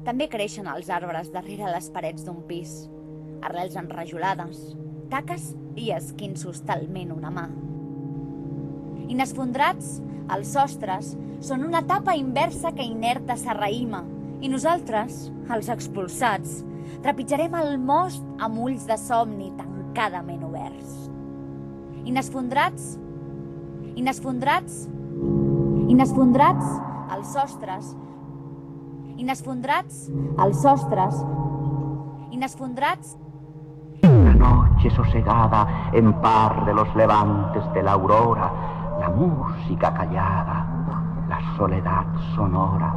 També creixen els arbres darrere les parets d'un pis, arrels enrajolades, taques i esquinços talment una mà. Inesfondrats, els sostres són una tapa inversa que inerta s'arraïma i nosaltres, els expulsats, trepitjarem el most amb ulls de somni tancadament oberts. Inesfondrats, els sostres, La noche sosegada en par de los levantes de la aurora, la música callada, la soledad sonora.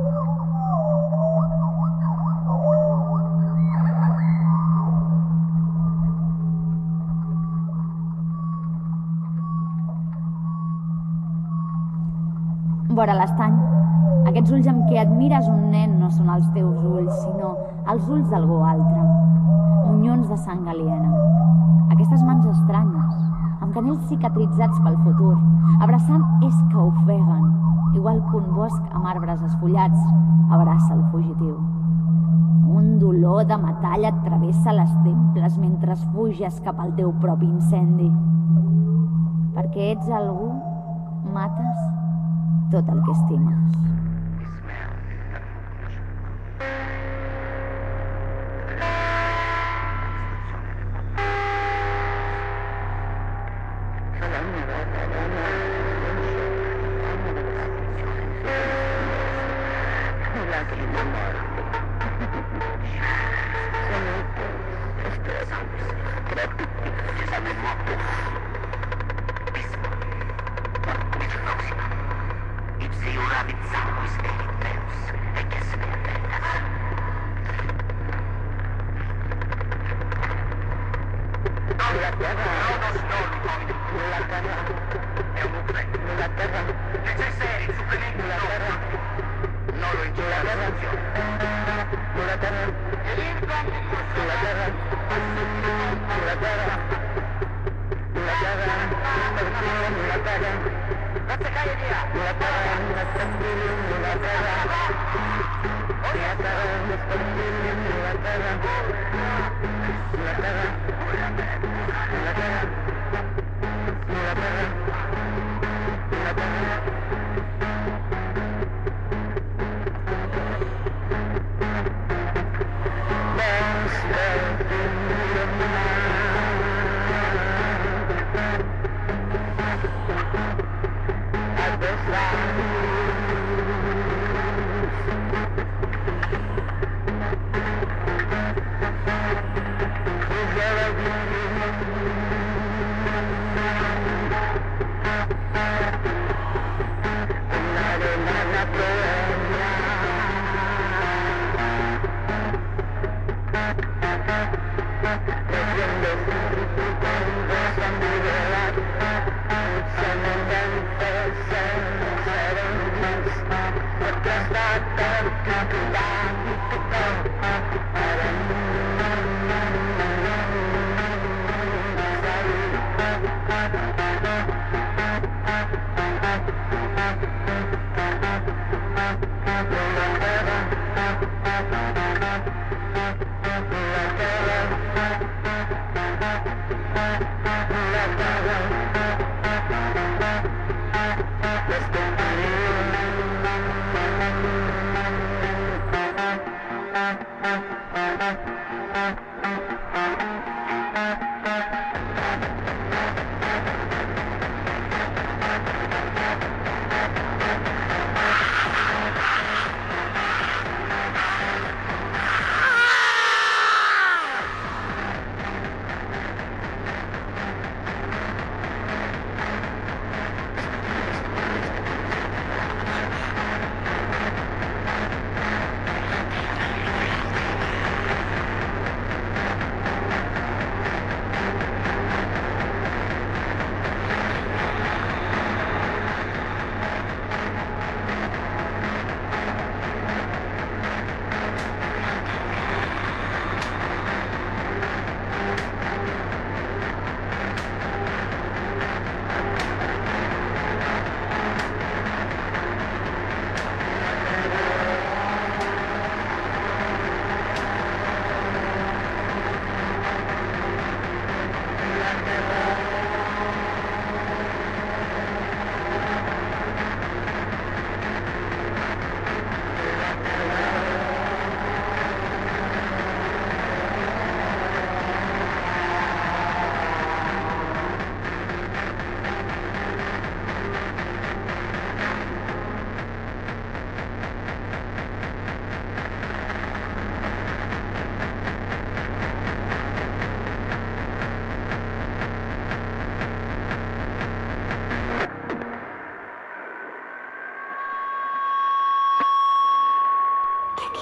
Vora l'estany, aquests ulls amb què admires un nen no són els teus ulls, sinó els ulls d'algú altre. Monyons de sang aliena. Aquestes mans estranyes, amb canells cicatritzats pel futur, abraçant és que ofeguen, igual que un bosc amb arbres esfollats abraça el fugitiu. Un dolor de metall et travessa les temples mentre fuges cap al teu propi incendi. Perquè ets algú, mates tot el que estimes.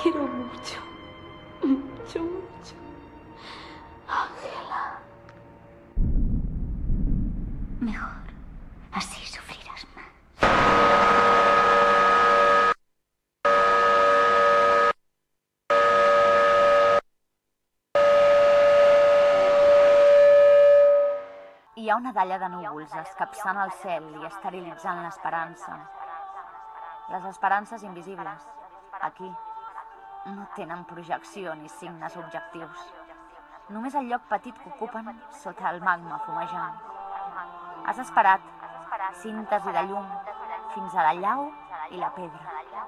quiero mucho. Mucho, mucho. Ángela. Mejor. Así sufrirás más. Hi ha una dalla de núvols escapçant el cel i esterilitzant l'esperança. Les esperances invisibles, aquí, no tenen projecció ni signes objectius. Només el lloc petit que ocupen sota el magma fumejant. Has esperat, síntesi de llum, fins a la llau i la pedra.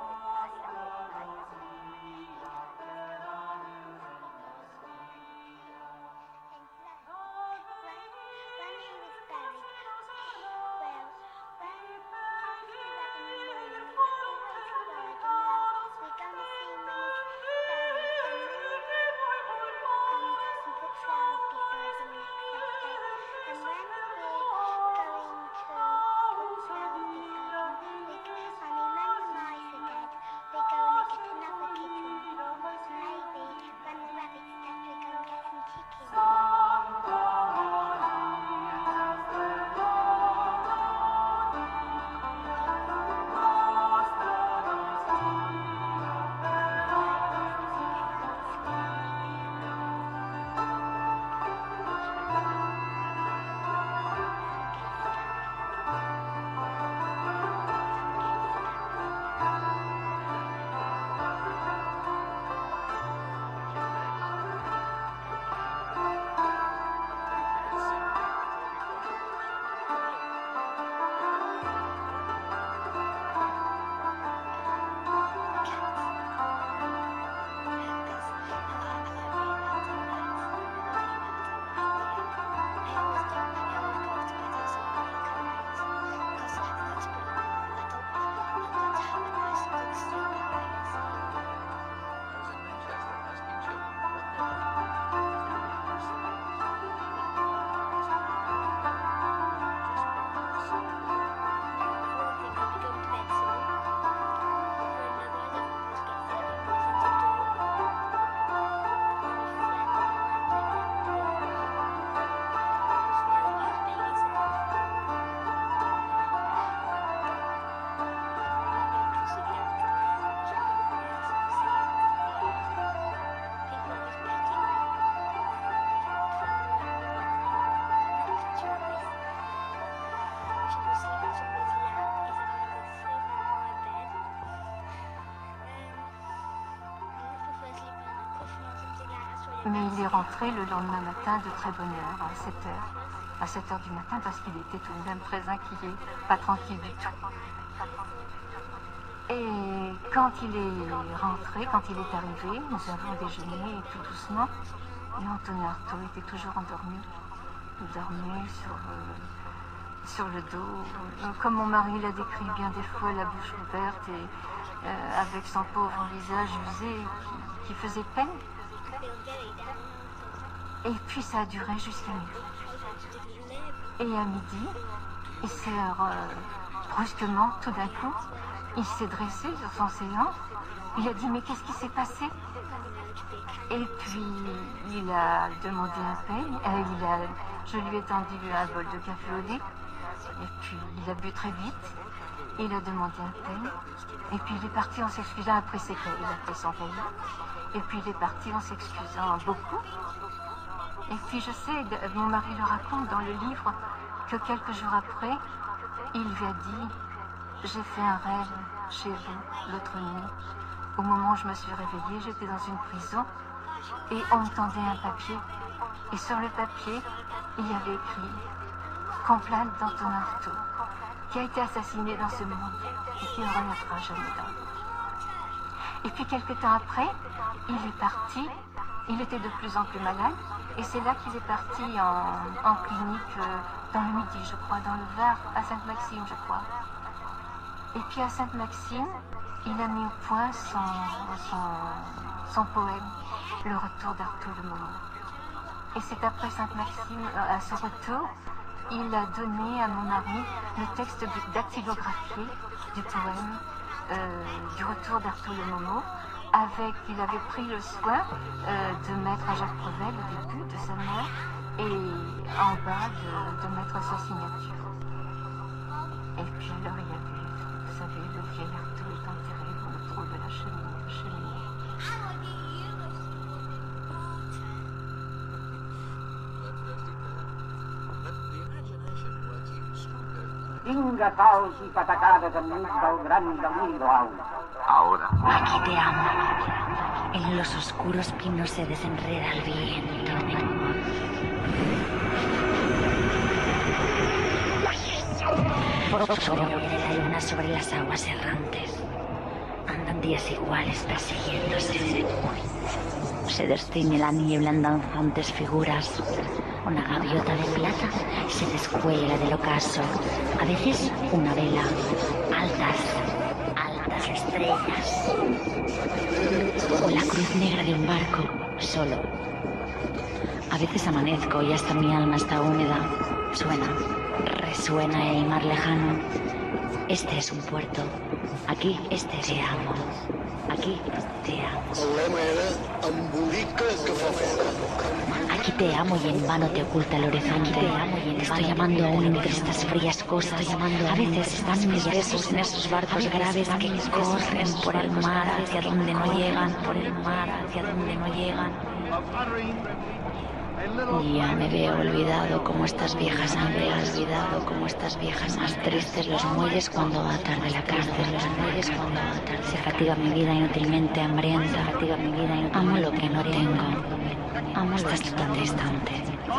Mais il est rentré le lendemain matin de très bonne heure, à 7 heures. À 7 heures du matin, parce qu'il était tout de même très inquiet, pas tranquille du tout. Et quand il est rentré, quand il est arrivé, nous avons déjeuné tout doucement. Et Antonin Artaud était toujours endormi. Il dormait sur le dos, comme mon mari l'a décrit bien des fois, la bouche ouverte et avec son pauvre visage usé qui faisait peine. Et puis ça a duré jusqu'à midi. Et à midi, il s'est brusquement, tout d'un coup, il s'est dressé sur son séant. Il a dit, mais qu'est-ce qui s'est passé? Et puis, il a demandé un pain. Je lui ai tendu un bol de café au lait. Et puis, il a bu très vite. Il a demandé un pain. Et puis, il est parti en s'excusant après ses pains. Il a fait son pain. Et puis, il est parti en s'excusant beaucoup. Et puis, je sais, mon mari le raconte dans le livre, que quelques jours après, il lui a dit, j'ai fait un rêve chez vous l'autre nuit. Au moment où je me suis réveillée, j'étais dans une prison et on me tendait un papier. Et sur le papier, il y avait écrit « Complainte d'Antonin Artaud, qui a été assassiné dans ce monde et qui ne renaîtra jamais dans le monde. » Et puis quelques temps après, il est parti. Il était de plus en plus malade. Et c'est là qu'il est parti en clinique dans le Midi, je crois, dans le Var, à Sainte-Maxime, je crois. Et puis à Sainte-Maxime, il a mis au point son poème, Le retour d'Artaud le Moment. Et c'est après Sainte-Maxime, à ce retour, il a donné à mon mari le texte dactylographié du poème du retour d'Artaud le Moment, il avait pris le soin de mettre à Jacques Prouvel au début de sa mort et en bas de mettre sa signature. Et puis alors il y avait, vous savez, le vieil arteau est enterré dans le trou de la cheminée. Vinga salts i patacades enmig del gran deliri blau. Ahora. Aquí te amo. En los oscuros pinos se desenreda el viento. Sobre la luna, sobre las aguas errantes. Andan días iguales persiguiéndose. Se destiñe la niebla en danzantes figuras. Una gaviota de plata se descuelga del ocaso. A veces una vela. Altas estrellas. O la cruz negra de un barco, solo. A veces amanezco y hasta mi alma está húmeda. Resuena el mar lejano. Este es un puerto. Aquí te amo. Aquí te amo. El lema era embolica que fa fora. Aquí te amo y en vano te oculta el horizonte. Te estoy llamando aún entre estas frías cosas. A veces están mis besos en esos barcos graves que corren por el mar hacia donde no llegan. Y ya me veo olvidado como estas viejas andeas, más tristes los muelles cuando va tarde la cárcel, se fatiga mi vida inútilmente hambrienta, amo lo que no tengo, estás tú tan distante.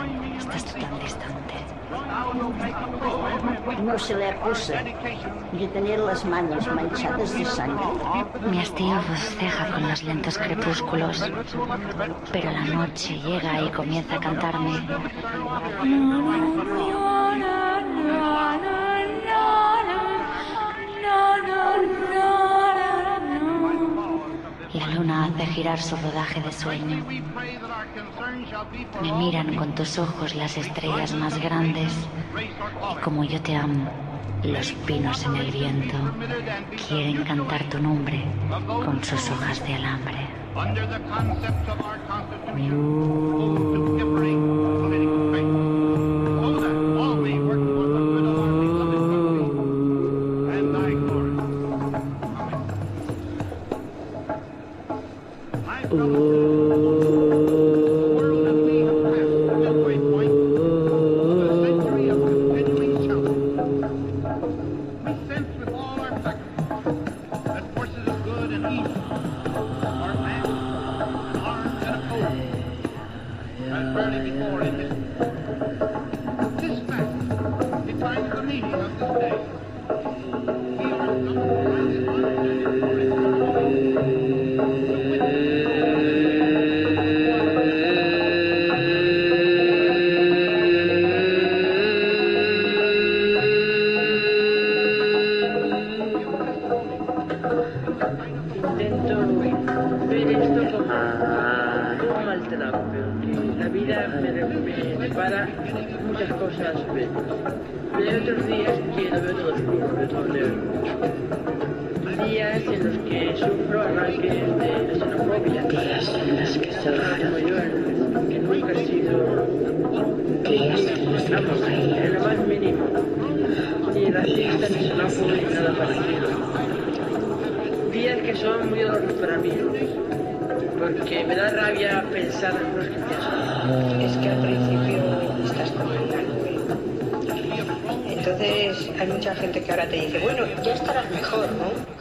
No se le acusa de tener las manos manchadas de sangre. Mi hastío bosceja con los lentos crepúsculos, pero la noche llega y comienza a cantarme. La luna hace girar su rodaje de sueño. Me miran con tus ojos las estrellas más grandes y como yo te amo, los pinos en el viento quieren cantar tu nombre con sus hojas de alambre. Días que son muy dolorosos para mí, porque me da rabia pensar en los que pienso. Es que al principio estás comentando. Entonces hay mucha gente que ahora te dice, bueno, ya estarás mejor, ¿no?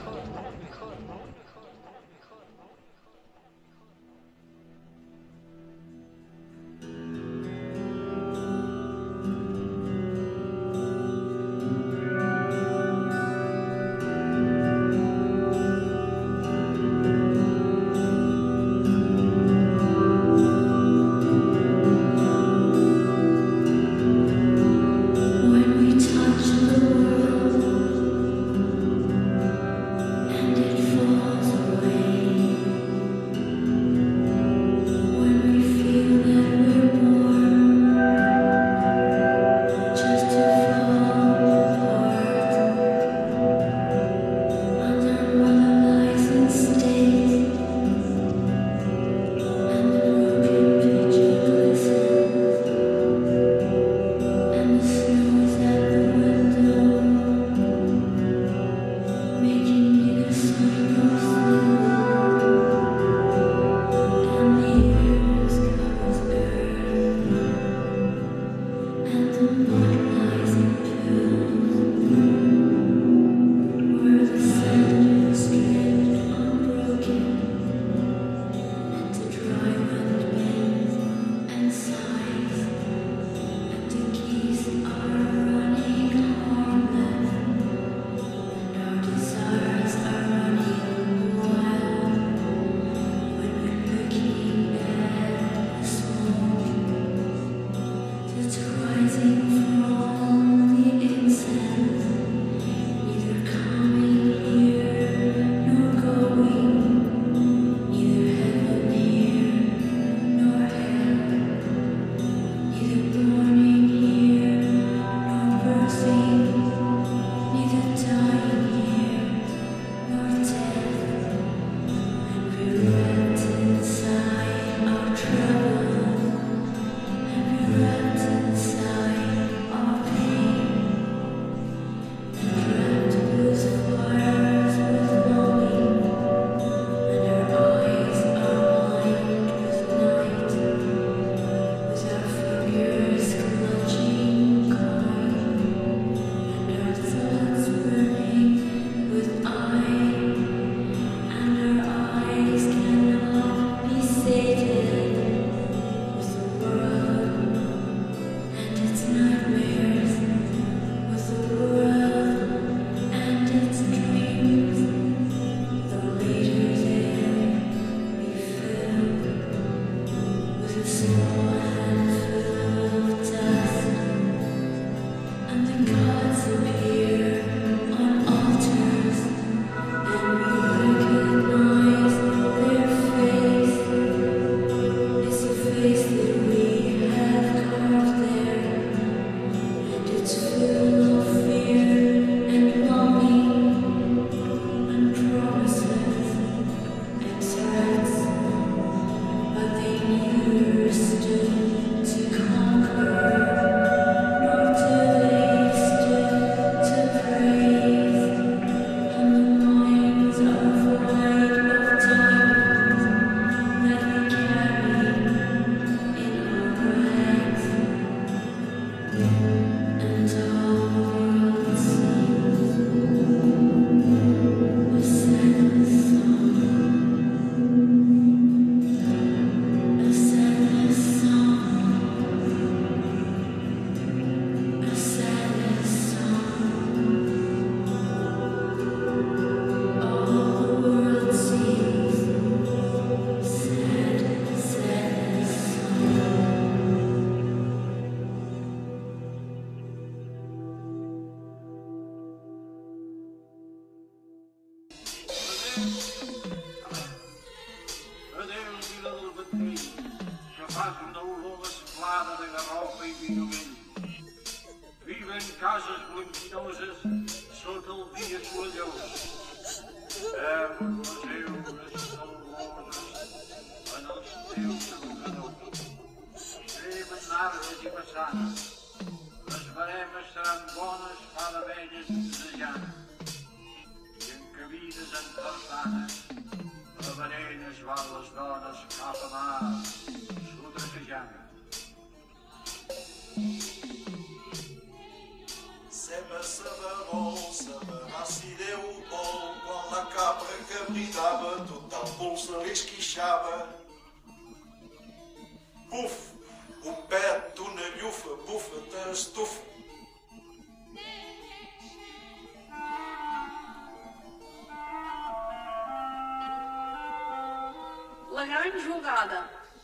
La gran jugada.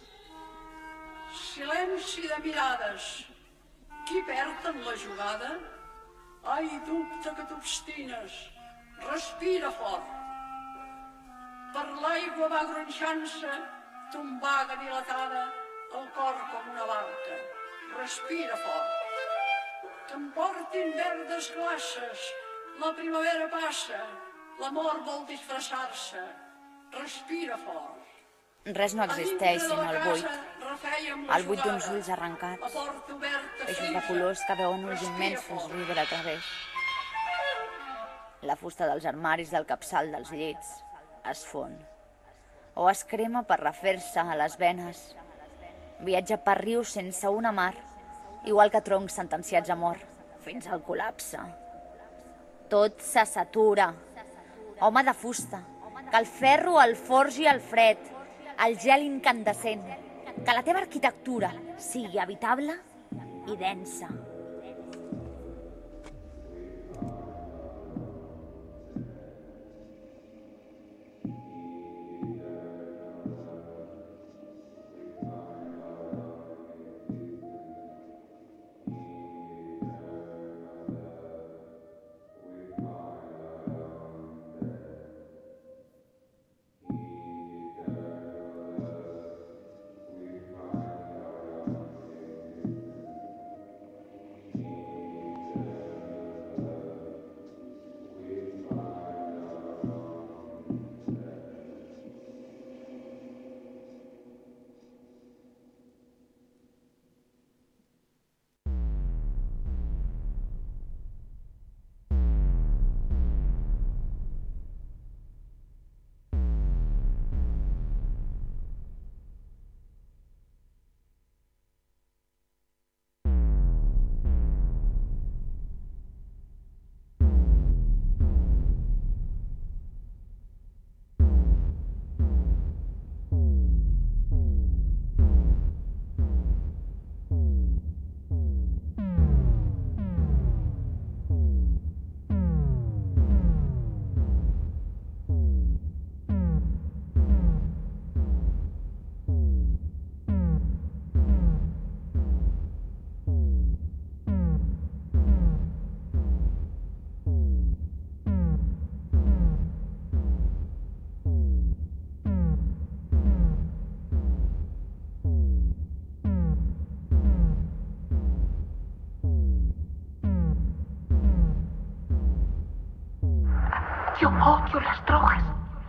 Silenci de mirades. Qui perd en la jugada? Ai, dubte que t'obstines. Respira fort. Per l'aigua va gronxant-se, tombaga dilatada, el cor com una barca. Respira fort. T'emportin verdes glaces, la primavera passa, l'amor vol disfressar-se. Respira fort. Res no existeix sinó el buit. El buit d'uns ulls arrencats, eixos de colors que veuen ulls immensos viure a través. La fusta dels armaris del capçal dels llits es fon o es crema per refer-se a les venes. Viatja per rius sense una mar, igual que troncs sentenciats a mort, fins al col·lapse. Tot se satura. Home de fusta, que el ferro el forgi el fred, el gel incandescent, que la teva arquitectura sigui habitable i densa. odio las drogas.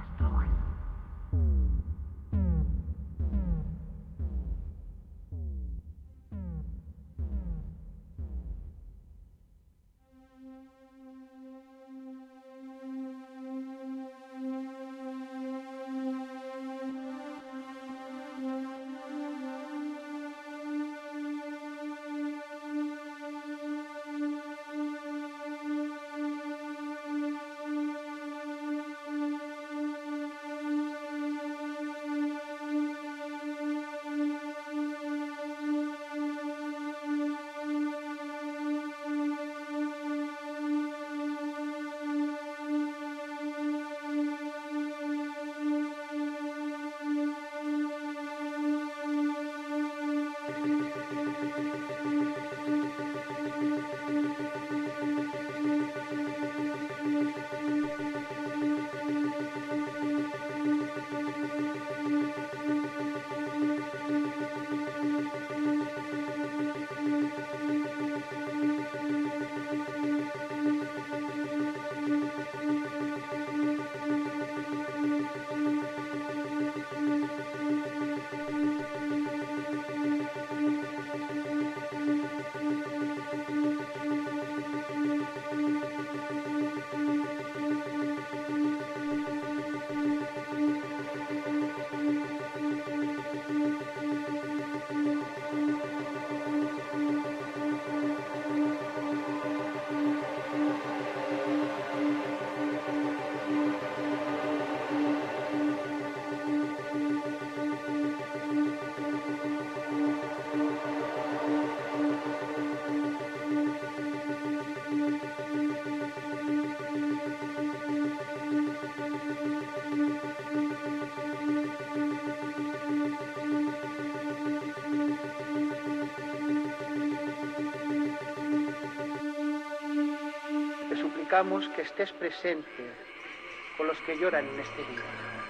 Suplicamos que estés presente con los que lloran en este día.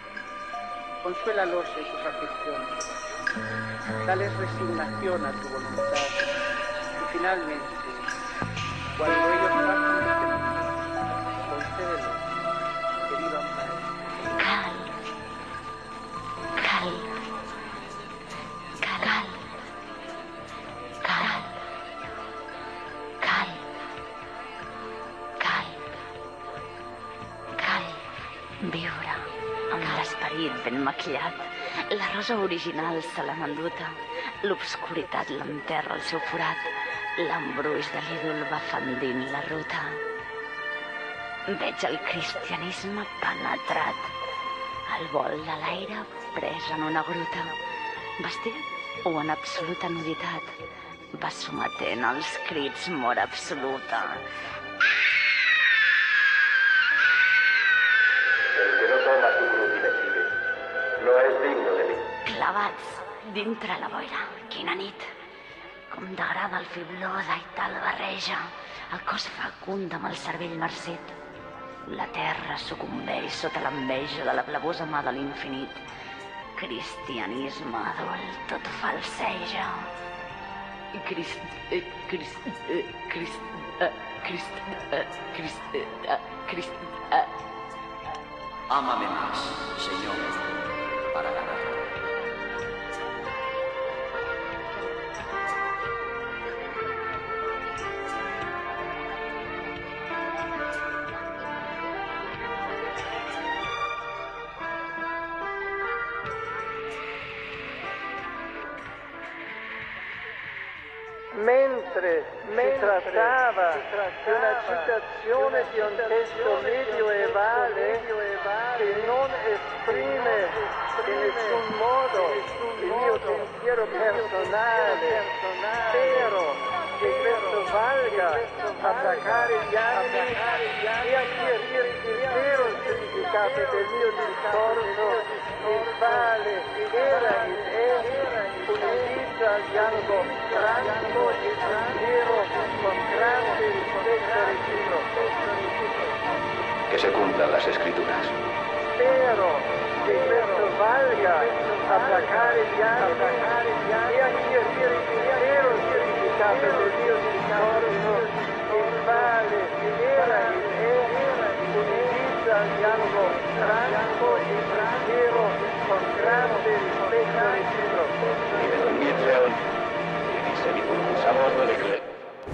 Consuélalos en sus aflicciones. Dales resignación a tu voluntad. Y finalmente, cuando ellos partan de este mundo, concédelos que vivan para ti. Viure amb l'esperit ben maquillat. La rosa original se l'ha menduta. L'obscuritat l'enterra al seu forat. L'embruix de l'ídol va fendint la ruta. Veig el cristianisme penetrat. El vol de l'aire pres en una gruta. Vestit o en absoluta nuditat. Va sometent els crits mort absoluta. No és digne de mi. Clavats dintre la boira, quina nit. Com degrada el fibló d'aital barreja, el cos fecund amb el cervell marcit. La terra sucumbeix sota l'enveja de la blavosa mà de l'infinit. Cristianisme adult tot falseja. Ámame más, Señor, para ganar. Mentre si trattava di una citazione di un testo medioevale che non esprime in nessun modo il mio pensiero personale, spero che questo valga a placare gli animi e a chiarire il vero significato del mio discorso, il quale era ed è un invito al dialogo franco e sincero con grande rispetto reciproco. Que se cumplan las escrituras. Spero che questo valga a placare gli animi e a chiarire il vero significato del mio discorso, il quale era ed è un invito al dialogo pianto y tranquilo con grande rispetto reciproco. Liebe Mitbürger, genieße die guten Sabbatwürde.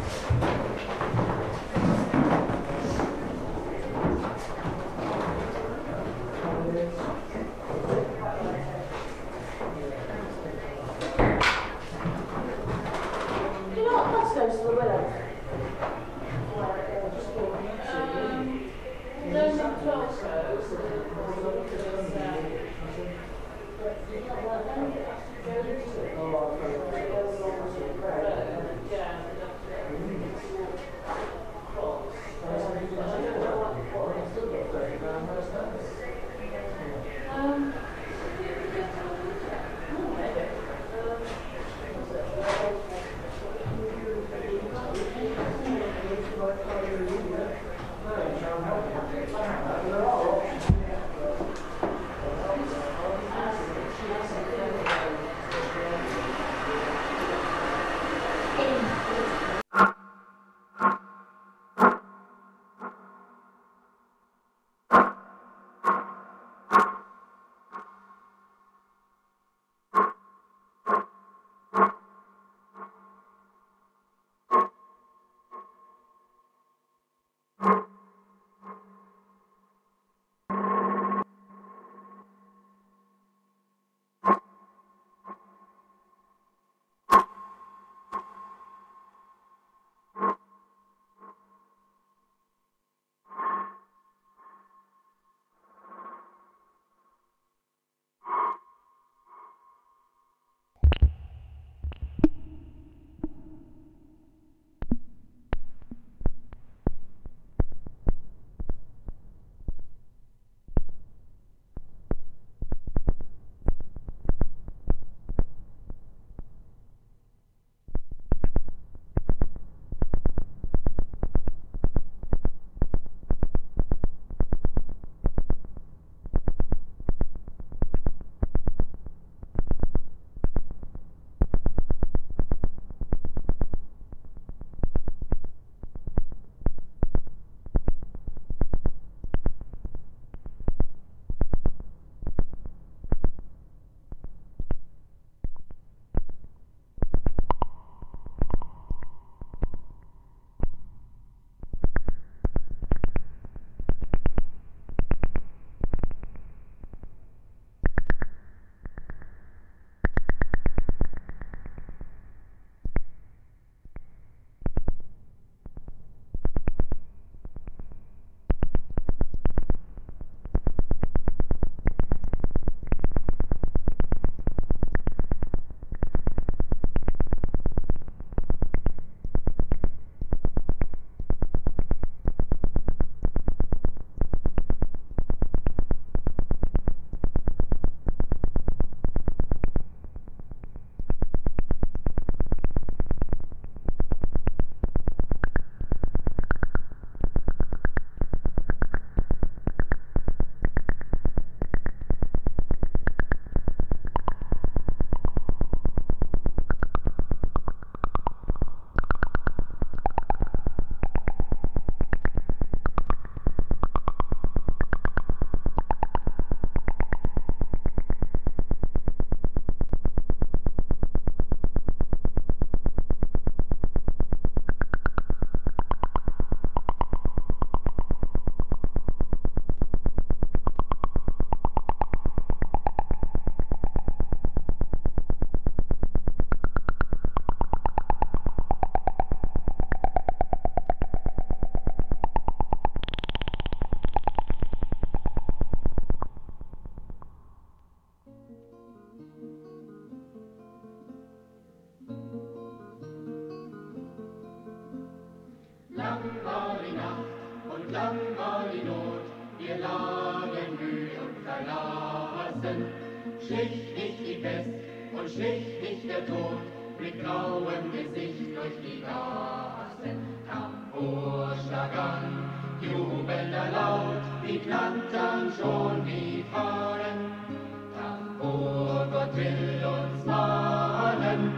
Lang war die Nacht und lang war die Not, wir lagen müde und verlassen. Schlich nicht die Pest und schlich nicht der Tod, mit grauem Gesicht durch die Gassen. Tambourschlag an, jubelnder Laut, wie knattern schon die Fahnen. Tambour, Gott will uns mahnen,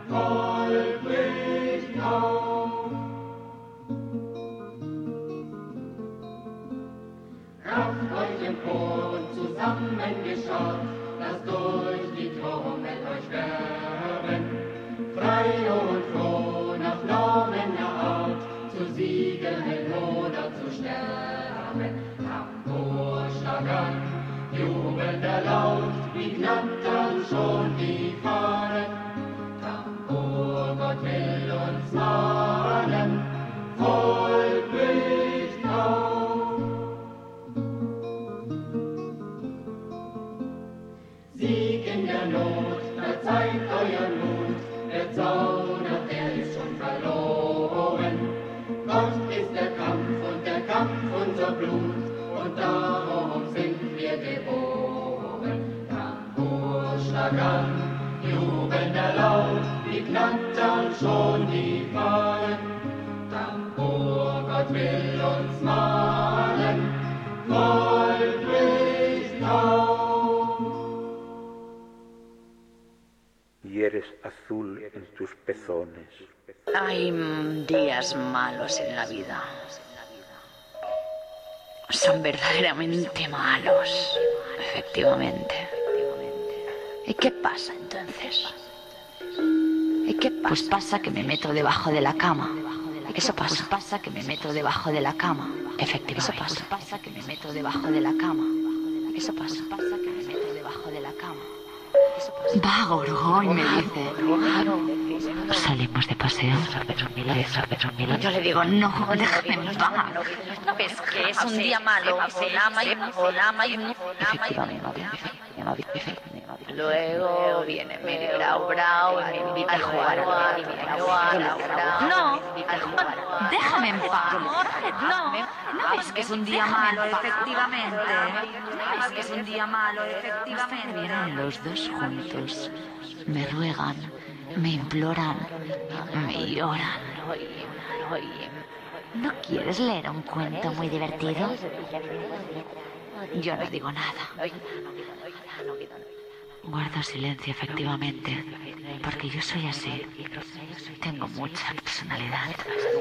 Volk bricht auf. Rafft euch empor knattern schon die Fahnen. Tambour, Gott will uns mahnen, Volk bricht auf. Sieg in der Not, da zeigt euer Mut, der Zaunert, der ist schon verloren. Gott ist der Kampf unser Blut, und darum sind wir geboren. Tambour, schlag an, jubelnder Laut, die knattern schon die Fahnen. Tambour, Gott will uns mahnen, Volk bricht auf. Y eres azul en tus pezones. Hay días malos en la vida. Son verdaderamente malos, efectivamente. ¿Y qué pasa entonces? ¿Y qué pasa? Pues pasa que me meto debajo de la cama. Eso pasa. Pues pasa que me meto debajo de la cama. Efectivamente. Eso pasa. Pues pasa que me meto debajo de la cama. Eso pasa. Pues pasa que me meto debajo de la cama. Va, Gorgo, y me dice, salimos de paseo. Yo le digo, no, déjame en paz. ¿No ves que es un día malo? Olama y efectivamente. Luego viene Mary Brau y me invita a jugar. No, déjame en paz. No ves que es un día malo, efectivamente. No ves que es un día malo, efectivamente. Vienen los dos juntos, me ruegan, me imploran, me lloran. ¿No quieres leer un cuento muy divertido? Yo no digo nada. Guardo silencio, efectivamente, porque yo soy así. Tengo mucha personalidad.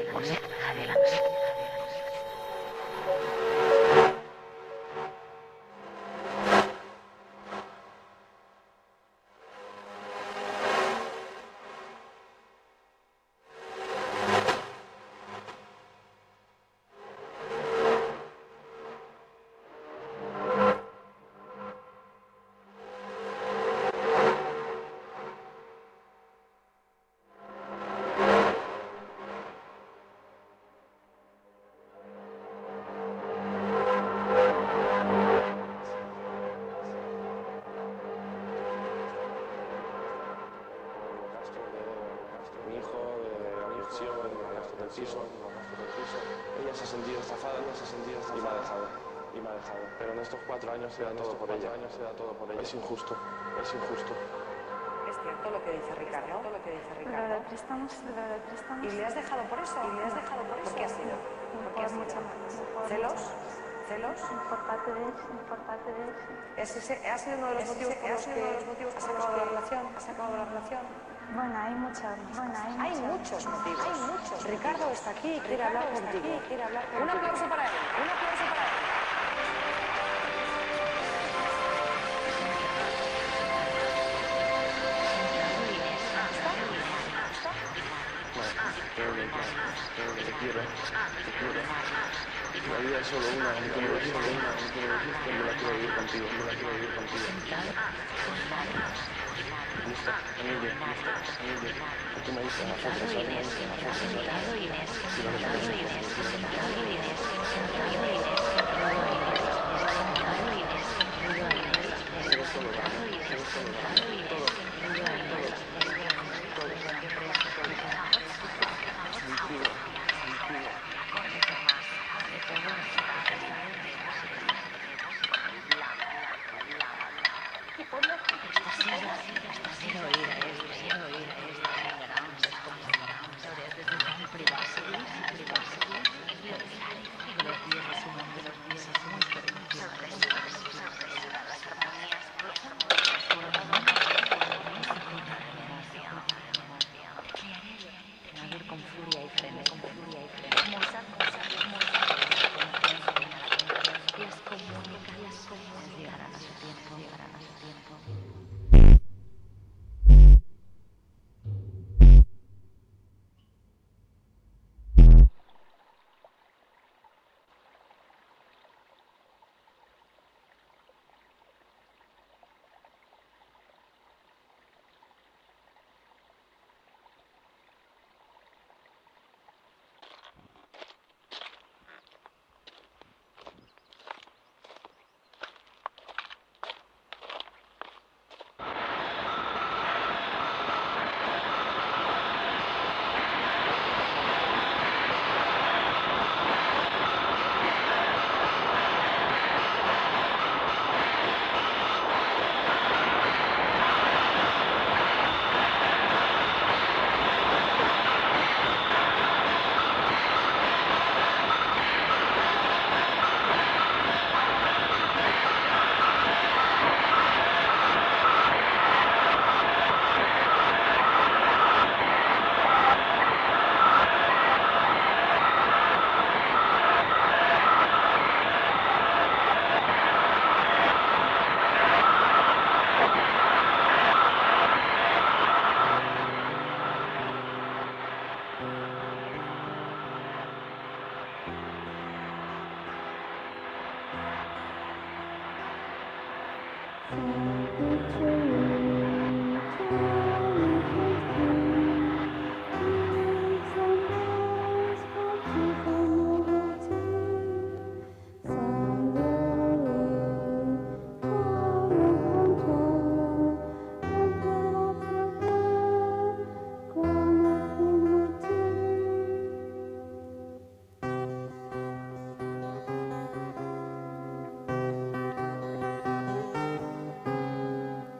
Ella se ha sentido estafada, y me ha dejado. Pero en estos 4 años se da todo por ella. Es injusto. Es cierto lo que dice Ricardo. Lo de préstamos. ¿Y le has dejado por eso? ¿Por qué ha sido? ¿Celos? Por parte de él. ¿Ese ha sido uno de los motivos por los que has acabado la relación? Bueno, hay muchos motivos. Ricardo está aquí, quiere hablar contigo. Un aplauso para él. Te quiero. La vida es solo una, no quiero decir que me la quiero vivir contigo. Listo, Emilio. Tú me dices nosotros,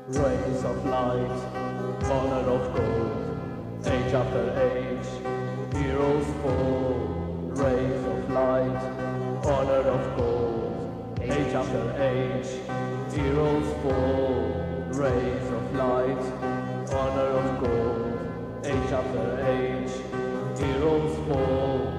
rays of light, honor of gold, age after age, heroes fall. Rays of light, honor of gold, age after age, heroes fall. Rays of light, honor of gold, age after age, heroes fall.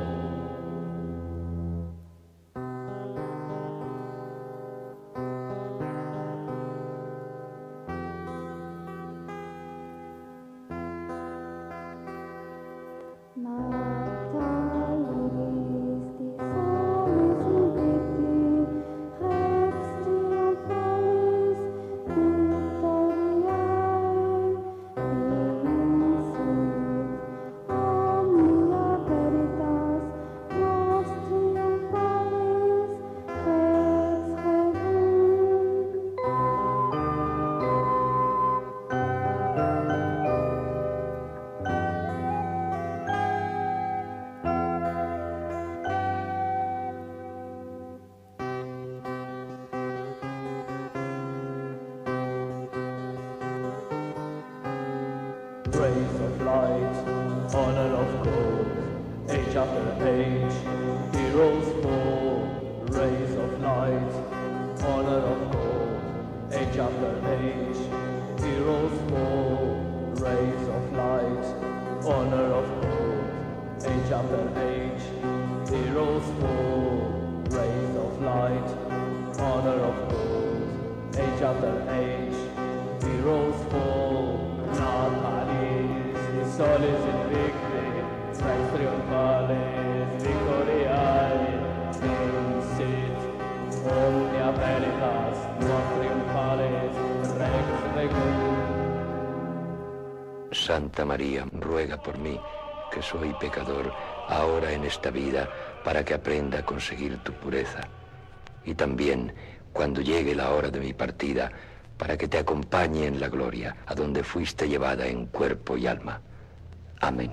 Rays of light, honor of gold, age after age, heroes fall. Rays of light, honor of gold, age after age, heroes fall. Rays of light, honor of gold, age after age, heroes fall. Rays of light, honor of gold, age after age, heroes fall. Natalis, mis soles invicti, strikes triunfales, victoriae, vincit, omnia veritas, nos triunfales, rex regum. Santa María, ruega por mí, que soy pecador, ahora en esta vida, para que aprenda a conseguir tu pureza. Y también, cuando llegue la hora de mi partida, para que te acompañe en la gloria, a donde fuiste llevada en cuerpo y alma. Amén.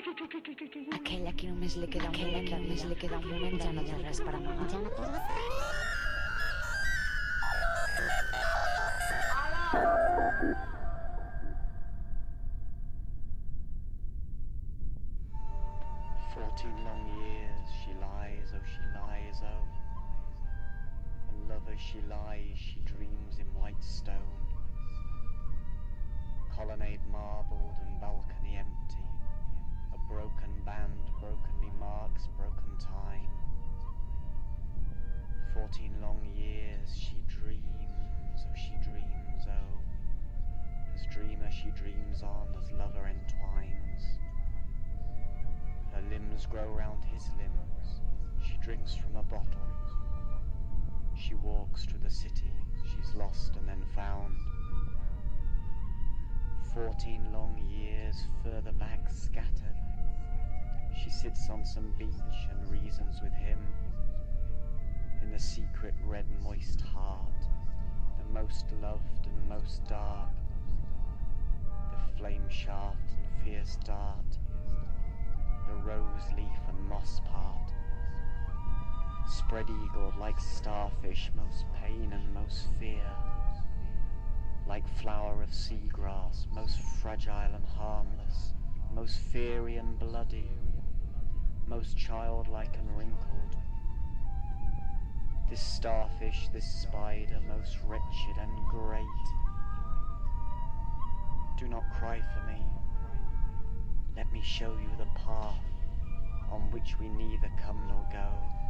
Aquell a qui només li queda un moment, ja no té res per amagar. Ja no té res. She lies, she dreams in white stone, colonnade marbled and balcony empty, a broken band brokenly marks broken time. 14 long years she dreams, oh she dreams, oh, as dreamer she dreams on, as lover entwines. Her limbs grow round his limbs, she drinks from a bottle. She walks through the city, she's lost and then found. 14 long years further back scattered. She sits on some beach and reasons with him. In the secret red moist heart, the most loved and most dark, the flame shaft and fierce dart, the rose leaf and moss part. Spread-eagled like starfish, most pain and most fear, like flower of seagrass, most fragile and harmless, most fiery and bloody, most childlike and wrinkled. This starfish, this spider, most wretched and great. Do not cry for me, let me show you the path on which we neither come nor go.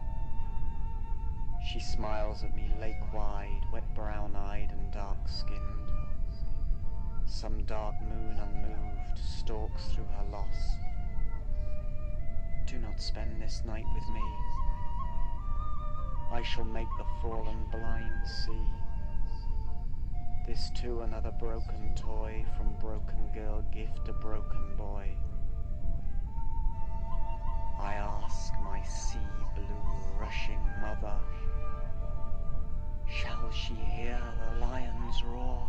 She smiles at me lake-wide, wet brown-eyed and dark-skinned. Some dark moon unmoved stalks through her loss. Do not spend this night with me. I shall make the fallen blind see. This too another broken toy, from broken girl gift a broken boy. I ask my sea-blue rushing mother, shall she hear the lion's roar?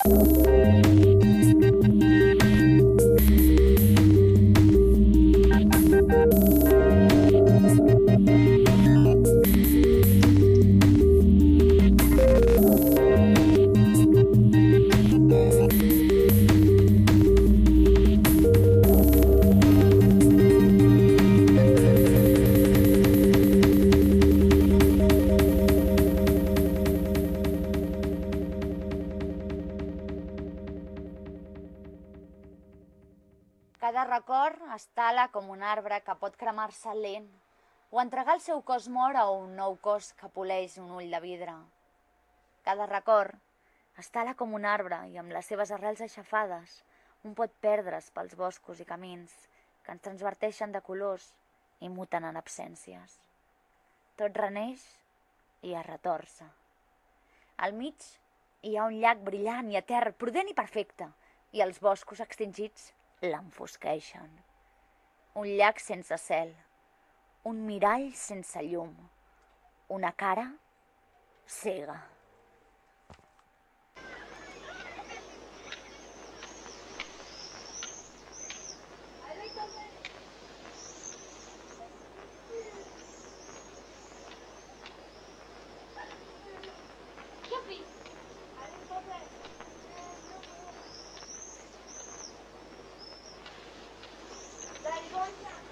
Cada record es tala com un arbre que pot cremar-se lent o entregar el seu cos mort a un nou cos que poleix un ull de vidre. Cada record es tala com un arbre i amb les seves arrels aixafades un pot perdre's pels boscos i camins que ens transverteixen de colors i muten en absències. Tot reneix i es retorça. Al mig hi ha un llac brillant i etern, prudent i perfecte, i els boscos extingits l'enfosqueixen. Un llac sense cel, un mirall sense llum, una cara cega. Dai,